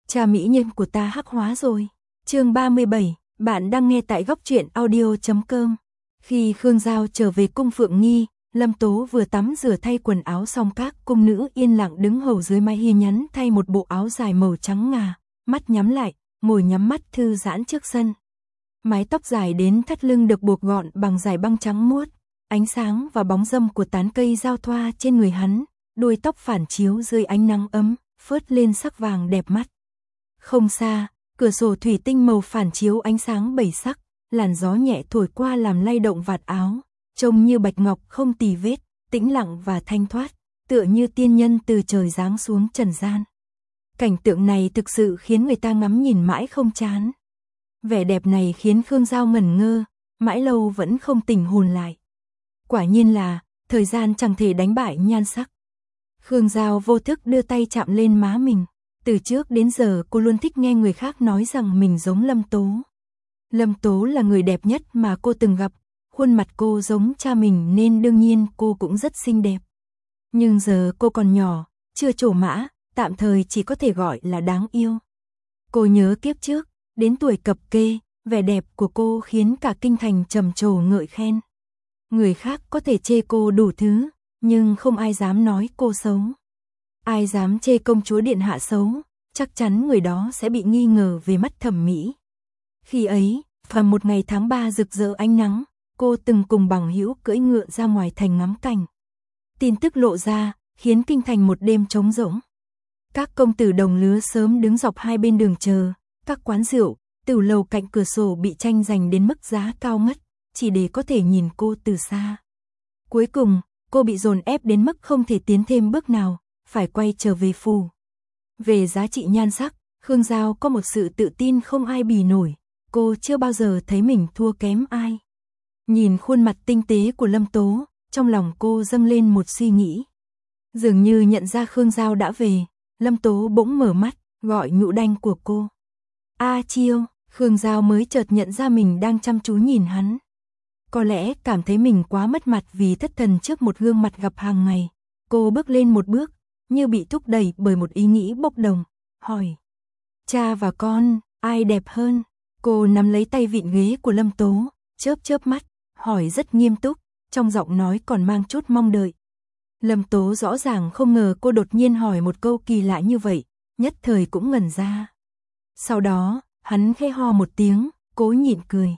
Cha mỹ nhân của ta hắc hóa rồi. Chương 37, bạn đang nghe tại góc truyện audio.com. Khi Khương Giao trở về cung Phượng Nghi, Lâm Tố vừa tắm rửa thay quần áo xong, các cung nữ yên lặng đứng hầu dưới mái hiên nhắn thay một bộ áo dài màu trắng ngà, mắt nhắm lại, ngồi nhắm mắt thư giãn trước sân. Mái tóc dài đến thắt lưng được buộc gọn bằng dải băng trắng muốt, ánh sáng và bóng râm của tán cây giao thoa trên người hắn, đuôi tóc phản chiếu dưới ánh nắng ấm, phớt lên sắc vàng đẹp mắt. Không xa, cửa sổ thủy tinh màu phản chiếu ánh sáng bảy sắc, làn gió nhẹ thổi qua làm lay động vạt áo, trông như bạch ngọc không tì vết, tĩnh lặng và thanh thoát, tựa như tiên nhân từ trời giáng xuống trần gian. Cảnh tượng này thực sự khiến người ta ngắm nhìn mãi không chán. Vẻ đẹp này khiến Khương Giao ngẩn ngơ, mãi lâu vẫn không tỉnh hồn lại. Quả nhiên là, thời gian chẳng thể đánh bại nhan sắc. Khương Giao vô thức đưa tay chạm lên má mình. Từ trước đến giờ cô luôn thích nghe người khác nói rằng mình giống Lâm Tố. Lâm Tố là người đẹp nhất mà cô từng gặp, khuôn mặt cô giống cha mình nên đương nhiên cô cũng rất xinh đẹp. Nhưng giờ cô còn nhỏ, chưa trổ mã, tạm thời chỉ có thể gọi là đáng yêu. Cô nhớ kiếp trước, đến tuổi cập kê, vẻ đẹp của cô khiến cả kinh thành trầm trồ ngợi khen. Người khác có thể chê cô đủ thứ, nhưng không ai dám nói cô xấu. Ai dám chê công chúa điện hạ xấu, chắc chắn người đó sẽ bị nghi ngờ về mắt thẩm mỹ. Khi ấy, vào một ngày tháng 3 rực rỡ ánh nắng, cô từng cùng bằng hữu cưỡi ngựa ra ngoài thành ngắm cảnh. Tin tức lộ ra, khiến kinh thành một đêm trống rỗng. Các công tử đồng lứa sớm đứng dọc hai bên đường chờ, các quán rượu, tửu lầu cạnh cửa sổ bị tranh giành đến mức giá cao ngất, chỉ để có thể nhìn cô từ xa. Cuối cùng, cô bị dồn ép đến mức không thể tiến thêm bước nào, phải quay trở về phủ. Về giá trị nhan sắc, Khương Giao có một sự tự tin không ai bì nổi, cô chưa bao giờ thấy mình thua kém ai. Nhìn khuôn mặt tinh tế của Lâm Tố, trong lòng cô dâng lên một suy nghĩ. Dường như nhận ra Khương Giao đã về, Lâm Tố bỗng mở mắt, gọi nhũ đanh của cô. A Chiêu, Khương Giao mới chợt nhận ra mình đang chăm chú nhìn hắn. Có lẽ cảm thấy mình quá mất mặt vì thất thần trước một gương mặt gặp hàng ngày. Cô bước lên một bước, như bị thúc đẩy bởi một ý nghĩ bốc đồng, hỏi. Cha và con, ai đẹp hơn? Cô nắm lấy tay vịn ghế của Lâm Tố, chớp chớp mắt, hỏi rất nghiêm túc, trong giọng nói còn mang chút mong đợi. Lâm Tố rõ ràng không ngờ cô đột nhiên hỏi một câu kỳ lạ như vậy, nhất thời cũng ngẩn ra. Sau đó, hắn khẽ ho một tiếng, cố nhịn cười.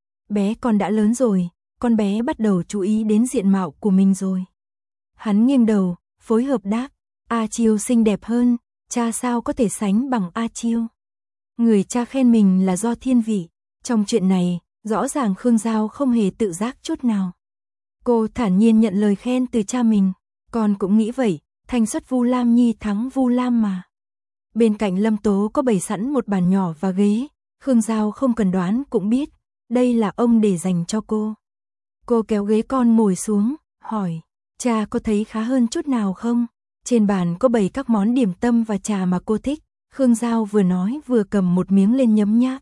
Bé con đã lớn rồi, con bé bắt đầu chú ý đến diện mạo của mình rồi. Hắn nghiêng đầu, phối hợp đáp, A Chiêu xinh đẹp hơn, cha sao có thể sánh bằng A Chiêu. Người cha khen mình là do thiên vị, trong chuyện này, rõ ràng Khương Giao không hề tự giác chút nào. Cô thản nhiên nhận lời khen từ cha mình, con cũng nghĩ vậy, thanh xuất Vu Lam Nhi thắng Vu Lam mà. Bên cạnh Lâm Tố có bày sẵn một bàn nhỏ và ghế, Khương Giao không cần đoán cũng biết, đây là ông để dành cho cô. Cô kéo ghế con ngồi xuống, hỏi, cha có thấy khá hơn chút nào không? Trên bàn có bày các món điểm tâm và trà mà cô thích, Khương Giao vừa nói vừa cầm một miếng lên nhấm nháp.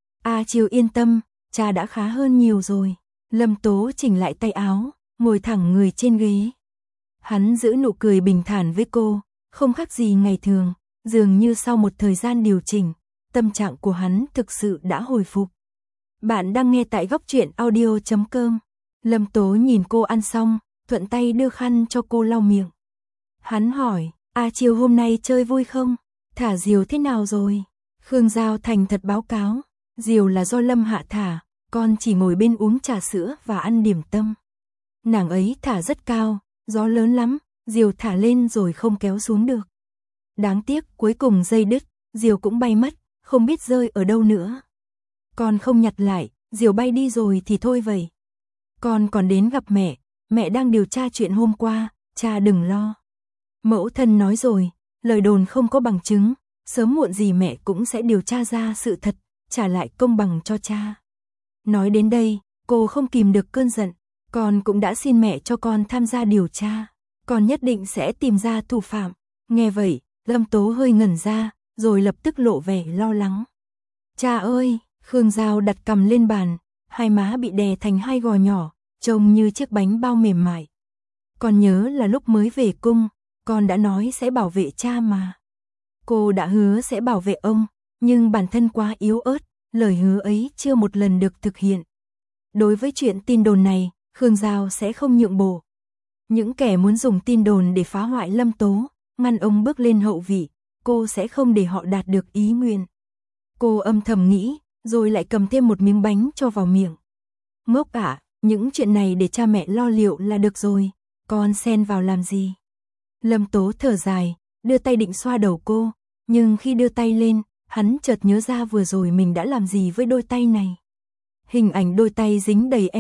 A Chiêu yên tâm, cha đã khá hơn nhiều rồi. Lâm Tố chỉnh lại tay áo, ngồi thẳng người trên ghế. Hắn giữ nụ cười bình thản với cô, không khác gì ngày thường, dường như sau một thời gian điều chỉnh, tâm trạng của hắn thực sự đã hồi phục. Bạn đang nghe tại góc truyện audio.com. Lâm Tố nhìn cô ăn xong, thuận tay đưa khăn cho cô lau miệng. Hắn hỏi, A Chiêu hôm nay chơi vui không? Thả diều thế nào rồi? Khương Giao thành thật báo cáo, diều là do Lâm hạ thả, con chỉ ngồi bên uống trà sữa và ăn điểm tâm. Nàng ấy thả rất cao, gió lớn lắm, diều thả lên rồi không kéo xuống được. Đáng tiếc cuối cùng dây đứt, diều cũng bay mất, không biết rơi ở đâu nữa. Con không nhặt lại, diều bay đi rồi thì thôi vậy. Con còn đến gặp mẹ đang điều tra chuyện hôm qua, cha đừng lo. Mẫu thân nói rồi, lời đồn không có bằng chứng, sớm muộn gì mẹ cũng sẽ điều tra ra sự thật, trả lại công bằng cho cha. Nói đến đây, cô không kìm được cơn giận, con cũng đã xin mẹ cho con tham gia điều tra, con nhất định sẽ tìm ra thủ phạm. Nghe vậy, Lâm Tố hơi ngẩn ra, rồi lập tức lộ vẻ lo lắng. Cha ơi, Khương Giao đặt cằm lên bàn, hai má bị đè thành hai gò nhỏ, trông như chiếc bánh bao mềm mại. Con nhớ là lúc mới về cung, con đã nói sẽ bảo vệ cha mà. Cô đã hứa sẽ bảo vệ ông, nhưng bản thân quá yếu ớt, lời hứa ấy chưa một lần được thực hiện. Đối với chuyện tin đồn này, Khương Giao sẽ không nhượng bộ. Những kẻ muốn dùng tin đồn để phá hoại Lâm Tố, ngăn ông bước lên hậu vị, cô sẽ không để họ đạt được ý nguyện. Cô âm thầm nghĩ, rồi lại cầm thêm một miếng bánh cho vào miệng. Ngốc ạ, những chuyện này để cha mẹ lo liệu là được rồi, con xen vào làm gì? Lâm Tố thở dài, đưa tay định xoa đầu cô, nhưng khi đưa tay lên, hắn chợt nhớ ra vừa rồi mình đã làm gì với đôi tay này. Hình ảnh đôi tay dính đầy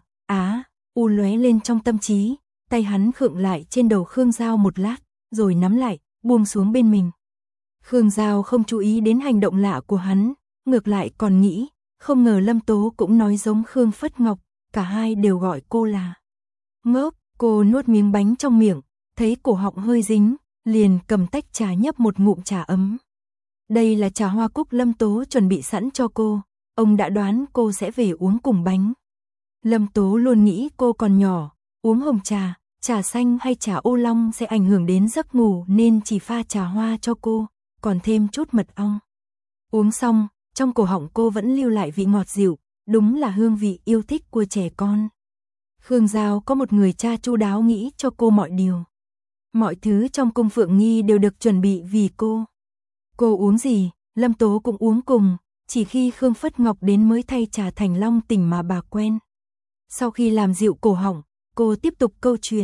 u lóe lên trong tâm trí, tay hắn khựng lại trên đầu Khương Giao một lát, rồi nắm lại, buông xuống bên mình. Khương Giao không chú ý đến hành động lạ của hắn, ngược lại còn nghĩ, không ngờ Lâm Tố cũng nói giống Khương Phất Ngọc, cả hai đều gọi cô là ngốc. Cô nuốt miếng bánh trong miệng, thấy cổ họng hơi dính, liền cầm tách trà nhấp một ngụm trà ấm. Đây là trà hoa cúc Lâm Tố chuẩn bị sẵn cho cô, ông đã đoán cô sẽ về uống cùng bánh. Lâm Tố luôn nghĩ cô còn nhỏ, uống hồng trà, trà xanh hay trà ô long sẽ ảnh hưởng đến giấc ngủ nên chỉ pha trà hoa cho cô, còn thêm chút mật ong. Uống xong, trong cổ họng cô vẫn lưu lại vị ngọt dịu, đúng là hương vị yêu thích của trẻ con. Khương Giao có một người cha chu đáo nghĩ cho cô mọi điều. Mọi thứ trong cung Phượng Nghi đều được chuẩn bị vì cô. Cô uống gì, Lâm Tố cũng uống cùng, chỉ khi Khương Phất Ngọc đến mới thay trà thành long tỉnh mà bà quen. Sau khi làm dịu cổ họng, cô tiếp tục câu chuyện.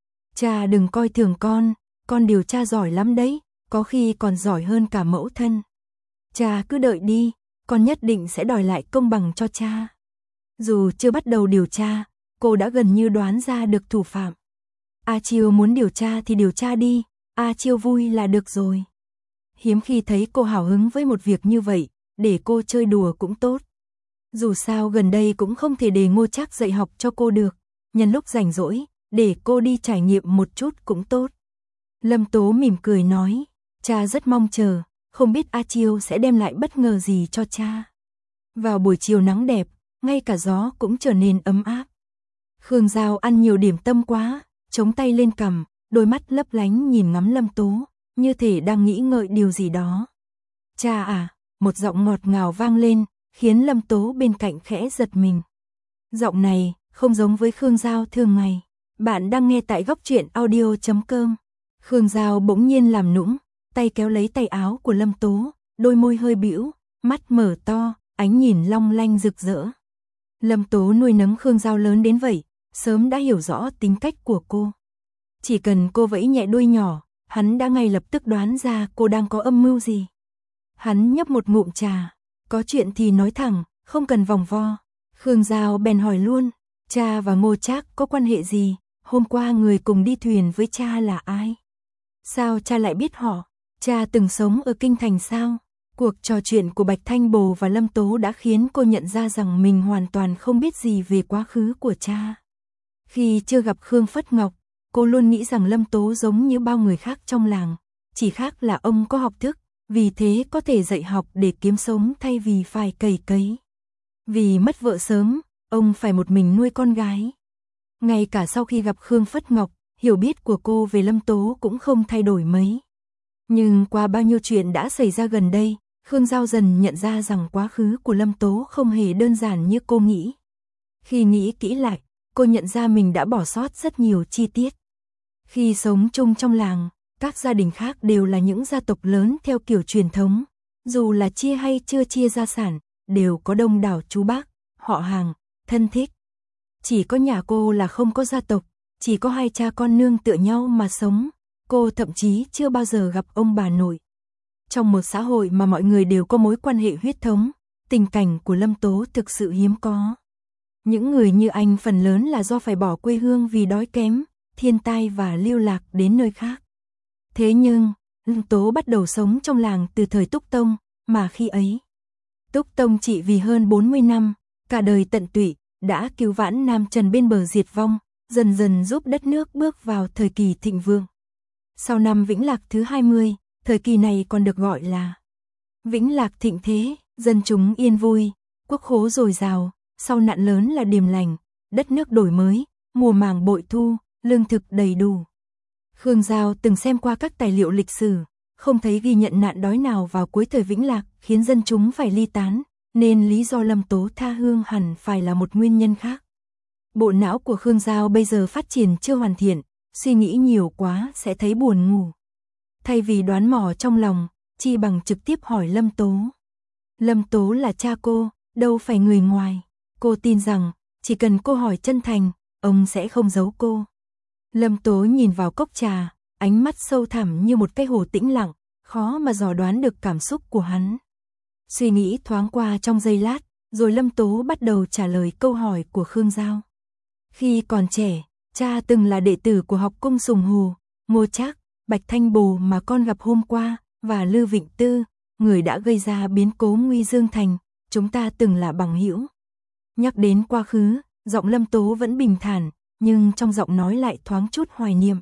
Cha đừng coi thường con điều tra giỏi lắm đấy, có khi còn giỏi hơn cả mẫu thân. Cha cứ đợi đi, con nhất định sẽ đòi lại công bằng cho cha. Dù chưa bắt đầu điều tra, cô đã gần như đoán ra được thủ phạm. A Chiêu muốn điều tra thì điều tra đi, A Chiêu vui là được rồi. Hiếm khi thấy cô hào hứng với một việc như vậy, để cô chơi đùa cũng tốt. Dù sao gần đây cũng không thể để Ngô Trác dạy học cho cô được, nhân lúc rảnh rỗi, để cô đi trải nghiệm một chút cũng tốt. Lâm Tố mỉm cười nói, cha rất mong chờ, không biết A Chiêu sẽ đem lại bất ngờ gì cho cha. Vào buổi chiều nắng đẹp, ngay cả gió cũng trở nên ấm áp. Khương Giao ăn nhiều điểm tâm quá, chống tay lên cằm, đôi mắt lấp lánh nhìn ngắm Lâm Tố, như thể đang nghĩ ngợi điều gì đó. Cha à, một giọng ngọt ngào vang lên, khiến Lâm Tố bên cạnh khẽ giật mình. Giọng này không giống với Khương Giao thường ngày. Bạn đang nghe tại góc truyện audio.com. Khương Giao bỗng nhiên làm nũng, tay kéo lấy tay áo của Lâm Tố, đôi môi hơi bĩu, mắt mở to, ánh nhìn long lanh rực rỡ. Lâm Tố nuôi nấng Khương Giao lớn đến vậy, sớm đã hiểu rõ tính cách của cô. Chỉ cần cô vẫy nhẹ đuôi nhỏ, hắn đã ngay lập tức đoán ra cô đang có âm mưu gì. Hắn nhấp một ngụm trà, có chuyện thì nói thẳng, không cần vòng vo. Khương Giao bèn hỏi luôn, cha và Ngô Trác có quan hệ gì? Hôm qua người cùng đi thuyền với cha là ai? Sao cha lại biết họ? Cha từng sống ở Kinh Thành sao? Cuộc trò chuyện của Bạch Thanh Bồ và Lâm Tố đã khiến cô nhận ra rằng mình hoàn toàn không biết gì về quá khứ của cha. Khi chưa gặp Khương Phất Ngọc, cô luôn nghĩ rằng Lâm Tố giống như bao người khác trong làng, chỉ khác là ông có học thức, vì thế có thể dạy học để kiếm sống thay vì phải cày cấy. Vì mất vợ sớm, ông phải một mình nuôi con gái. Ngay cả sau khi gặp Khương Phất Ngọc, hiểu biết của cô về Lâm Tố cũng không thay đổi mấy. Nhưng qua bao nhiêu chuyện đã xảy ra gần đây, Khương Giao dần nhận ra rằng quá khứ của Lâm Tố không hề đơn giản như cô nghĩ. Khi nghĩ kỹ lại, cô nhận ra mình đã bỏ sót rất nhiều chi tiết. Khi sống chung trong làng, các gia đình khác đều là những gia tộc lớn theo kiểu truyền thống. Dù là chia hay chưa chia gia sản, đều có đông đảo chú bác, họ hàng, thân thích. Chỉ có nhà cô là không có gia tộc, chỉ có hai cha con nương tựa nhau mà sống. Cô thậm chí chưa bao giờ gặp ông bà nội. Trong một xã hội mà mọi người đều có mối quan hệ huyết thống, tình cảnh của Lâm Tố thực sự hiếm có. Những người như anh phần lớn là do phải bỏ quê hương vì đói kém, thiên tai và lưu lạc đến nơi khác. Thế nhưng, Lâm Tố bắt đầu sống trong làng từ thời Túc Tông, mà khi ấy, Túc Tông trị vì hơn 40 năm, cả đời tận tụy, đã cứu vãn Nam Trần bên bờ diệt vong, dần dần giúp đất nước bước vào thời kỳ thịnh vượng. Sau năm Vĩnh Lạc thứ 20, thời kỳ này còn được gọi là Vĩnh Lạc thịnh thế, dân chúng yên vui, quốc khố dồi dào, sau nạn lớn là điềm lành, đất nước đổi mới, mùa màng bội thu, lương thực đầy đủ. Khương Giao từng xem qua các tài liệu lịch sử, không thấy ghi nhận nạn đói nào vào cuối thời Vĩnh Lạc khiến dân chúng phải ly tán, nên lý do Lâm Tố tha hương hẳn phải là một nguyên nhân khác. Bộ não của Khương Giao bây giờ phát triển chưa hoàn thiện, suy nghĩ nhiều quá sẽ thấy buồn ngủ. Thay vì đoán mò trong lòng, chi bằng trực tiếp hỏi Lâm Tố. Lâm Tố là cha cô, đâu phải người ngoài. Cô tin rằng, chỉ cần cô hỏi chân thành, ông sẽ không giấu cô. Lâm Tố nhìn vào cốc trà, ánh mắt sâu thẳm như một cái hồ tĩnh lặng, khó mà dò đoán được cảm xúc của hắn. Suy nghĩ thoáng qua trong giây lát, rồi Lâm Tố bắt đầu trả lời câu hỏi của Khương Giao. Khi còn trẻ, cha từng là đệ tử của học cung Sùng Hồ, Ngô Trác, Bạch Thanh Bồ mà con gặp hôm qua, và Lư Vịnh Tư, người đã gây ra biến cố Nguy Dương Thành, chúng ta từng là bằng hữu. Nhắc đến quá khứ, giọng Lâm Tố vẫn bình thản, nhưng trong giọng nói lại thoáng chút hoài niệm.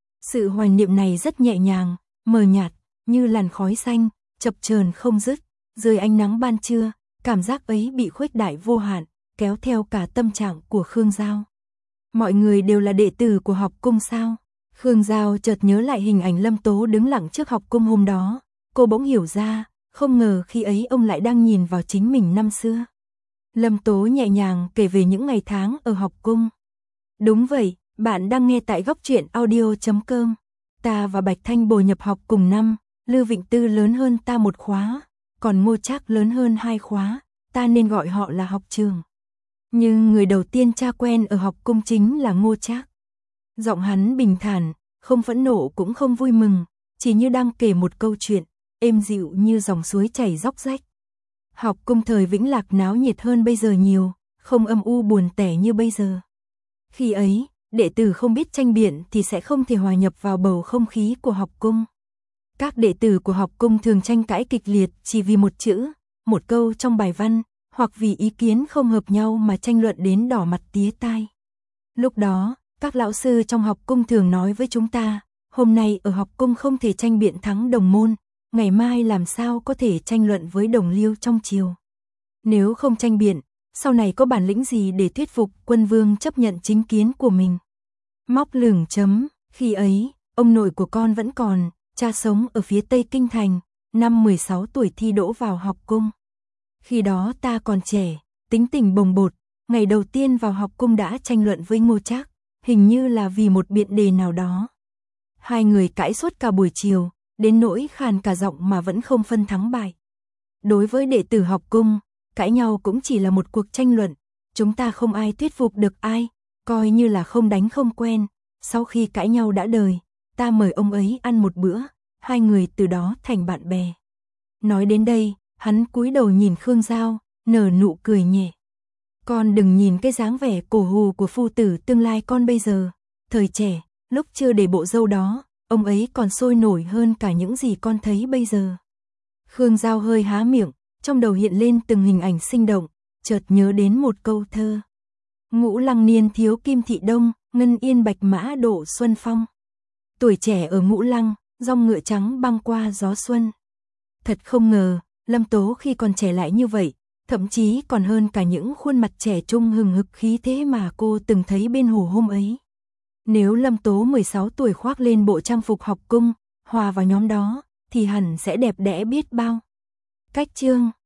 Sự hoài niệm này rất nhẹ nhàng, mờ nhạt, như làn khói xanh, chập chờn không dứt, dưới ánh nắng ban trưa, cảm giác ấy bị khuếch đại vô hạn, kéo theo cả tâm trạng của Khương Giao. Mọi người đều là đệ tử của học cung sao? Khương Giao chợt nhớ lại hình ảnh Lâm Tố đứng lặng trước học cung hôm đó, cô bỗng hiểu ra, không ngờ khi ấy ông lại đang nhìn vào chính mình năm xưa. Lâm Tố nhẹ nhàng kể về những ngày tháng ở học cung. Đúng vậy, bạn đang nghe tại Góc Truyện Audio.com. Ta và Bạch Thanh Bồ nhập học cùng năm, Lư Vịnh Tư lớn hơn ta một khóa, còn Ngô Trác lớn hơn 2 khóa, ta nên gọi họ là học trường. Nhưng người đầu tiên cha quen ở học cung chính là Ngô Trác. Giọng hắn bình thản, không phẫn nộ cũng không vui mừng, chỉ như đang kể một câu chuyện, êm dịu như dòng suối chảy róc rách. Học cung thời Vĩnh Lạc náo nhiệt hơn bây giờ nhiều, không âm u buồn tẻ như bây giờ. Khi ấy, đệ tử không biết tranh biện thì sẽ không thể hòa nhập vào bầu không khí của học cung. Các đệ tử của học cung thường tranh cãi kịch liệt chỉ vì một chữ, một câu trong bài văn, hoặc vì ý kiến không hợp nhau mà tranh luận đến đỏ mặt tía tai. Lúc đó, các lão sư trong học cung thường nói với chúng ta, hôm nay ở học cung không thể tranh biện thắng đồng môn, ngày mai làm sao có thể tranh luận với đồng liêu trong triều. Nếu không tranh biện, sau này có bản lĩnh gì để thuyết phục quân vương chấp nhận chính kiến của mình. Móc lửng chấm, khi ấy, ông nội của con vẫn còn, cha sống ở phía Tây Kinh Thành, năm 16 tuổi thi đỗ vào học cung. Khi đó ta còn trẻ, tính tình bồng bột, ngày đầu tiên vào học cung đã tranh luận với Ngô Trác, hình như là vì một biện đề nào đó. Hai người cãi suốt cả buổi chiều, đến nỗi khàn cả giọng mà vẫn không phân thắng bại. Đối với đệ tử học cung, cãi nhau cũng chỉ là một cuộc tranh luận, chúng ta không ai thuyết phục được ai, coi như là không đánh không quen. Sau khi cãi nhau đã đời, ta mời ông ấy ăn một bữa, hai người từ đó thành bạn bè. Nói đến đây, hắn cúi đầu nhìn Khương Giao, nở nụ cười nhẹ. Con đừng nhìn cái dáng vẻ cổ hù của phu tử tương lai con bây giờ, thời trẻ, lúc chưa để bộ râu đó, ông ấy còn sôi nổi hơn cả những gì con thấy bây giờ. Khương Giao hơi há miệng, trong đầu hiện lên từng hình ảnh sinh động, chợt nhớ đến một câu thơ. Ngũ Lăng niên thiếu kim thị đông, ngân yên bạch mã độ xuân phong. Tuổi trẻ ở Ngũ Lăng, dòng ngựa trắng băng qua gió xuân. Thật không ngờ, Lâm Tố khi còn trẻ lại như vậy, thậm chí còn hơn cả những khuôn mặt trẻ trung hừng hực khí thế mà cô từng thấy bên hồ hôm ấy. Nếu Lâm Tố 16 tuổi khoác lên bộ trang phục học cung, hòa vào nhóm đó, thì hẳn sẽ đẹp đẽ biết bao. Cách chương